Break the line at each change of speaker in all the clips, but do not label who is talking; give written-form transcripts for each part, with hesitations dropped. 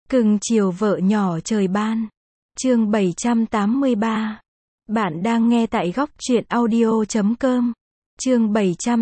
Cưng chiều vợ nhỏ trời ban. Chương 783. Bạn đang nghe tại góc truyện audio.com. Chương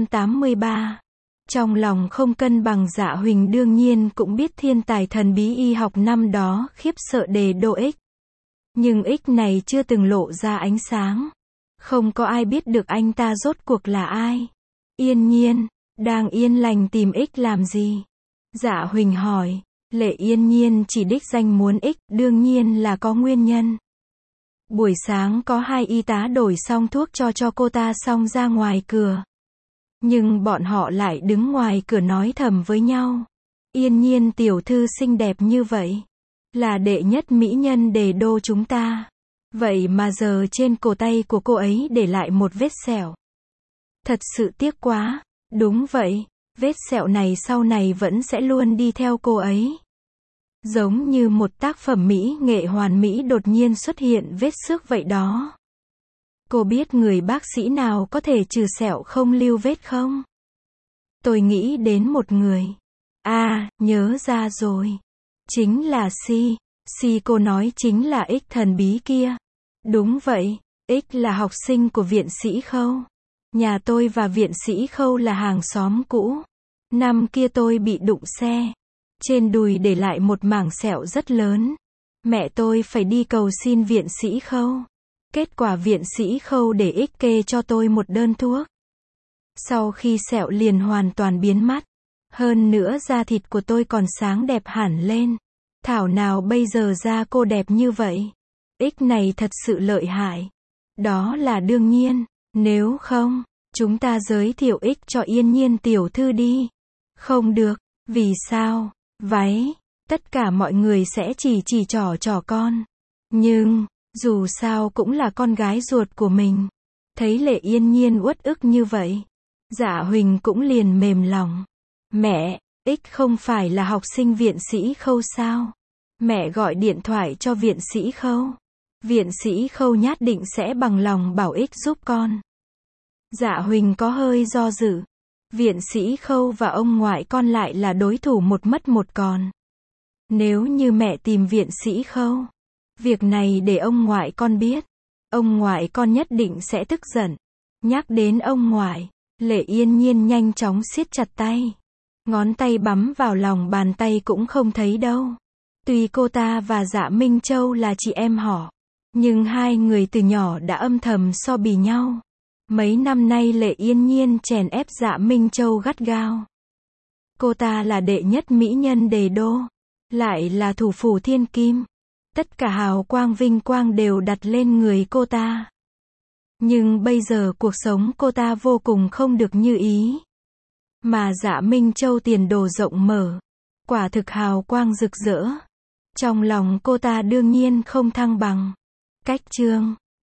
783. Trong lòng không cân bằng, Dạ Huỳnh đương nhiên cũng biết thiên tài thần bí y học năm đó khiếp sợ đề đô X. Nhưng X này chưa từng lộ ra ánh sáng. Không có ai biết được anh ta rốt cuộc là ai. Yên Nhiên, đang yên lành tìm X làm gì? Dạ Huỳnh hỏi. Lệ Yên Nhiên chỉ đích danh muốn X, đương nhiên là có nguyên nhân. Buổi sáng có hai y tá đổi xong thuốc cho cô ta xong ra ngoài cửa. Nhưng bọn họ lại đứng ngoài cửa nói thầm với nhau. Yên Nhiên tiểu thư xinh đẹp như vậy, là đệ nhất mỹ nhân đề đô chúng ta. Vậy mà giờ trên cổ tay của cô ấy để lại một vết sẹo. Thật sự tiếc quá. Đúng vậy, vết sẹo này sau này vẫn sẽ luôn đi theo cô ấy. Giống như một tác phẩm mỹ nghệ hoàn mỹ đột nhiên xuất hiện vết xước vậy đó. Cô biết người bác sĩ nào có thể trừ sẹo không lưu vết không? Tôi nghĩ đến một người. À, nhớ ra rồi. Chính là Si. Si cô nói chính là X thần bí kia. Đúng vậy, X là học sinh của viện sĩ Khâu. Nhà tôi và viện sĩ Khâu là hàng xóm cũ. Năm kia tôi bị đụng xe. Trên đùi để lại một mảng sẹo rất lớn. Mẹ tôi phải đi cầu xin viện sĩ Khâu. Kết quả viện sĩ Khâu để X kê cho tôi một đơn thuốc. Sau khi sẹo liền hoàn toàn biến mất. Hơn nữa da thịt của tôi còn sáng đẹp hẳn lên. Thảo nào bây giờ da cô đẹp như vậy. X này thật sự lợi hại. Đó là đương nhiên. Nếu không, chúng ta giới thiệu X cho Yên Nhiên tiểu thư đi. Không được. Vì sao? Váy. Tất cả mọi người sẽ chỉ trỏ con. Nhưng, dù sao cũng là con gái ruột của mình. Thấy Lệ Yên Nhiên uất ức như vậy, Dạ Huỳnh cũng liền mềm lòng. Mẹ, X không phải là học sinh viện sĩ Khâu sao? Mẹ gọi điện thoại cho viện sĩ Khâu. Viện sĩ Khâu nhất định sẽ bằng lòng bảo X giúp con. Dạ Huỳnh có hơi do dự. Viện sĩ Khâu và ông ngoại con lại là đối thủ một mất một còn. Nếu như mẹ tìm viện sĩ Khâu, việc này để ông ngoại con biết, ông ngoại con nhất định sẽ tức giận. Nhắc đến ông ngoại, Lệ Yên Nhiên nhanh chóng siết chặt tay. Ngón tay bấm vào lòng bàn tay cũng không thấy đâu. Tuy cô ta và Dạ Minh Châu là chị em họ, nhưng hai người từ nhỏ đã âm thầm so bì nhau. Mấy năm nay Lệ Yên Nhiên chèn ép Dạ Minh Châu gắt gao. Cô ta là đệ nhất mỹ nhân đề đô, lại là thủ phủ thiên kim. Tất cả hào quang vinh quang đều đặt lên người cô ta. Nhưng bây giờ cuộc sống cô ta vô cùng không được như ý. Mà Dạ Minh Châu tiền đồ rộng mở, quả thực hào quang rực rỡ. Trong lòng cô ta đương nhiên không thăng bằng. Cách chương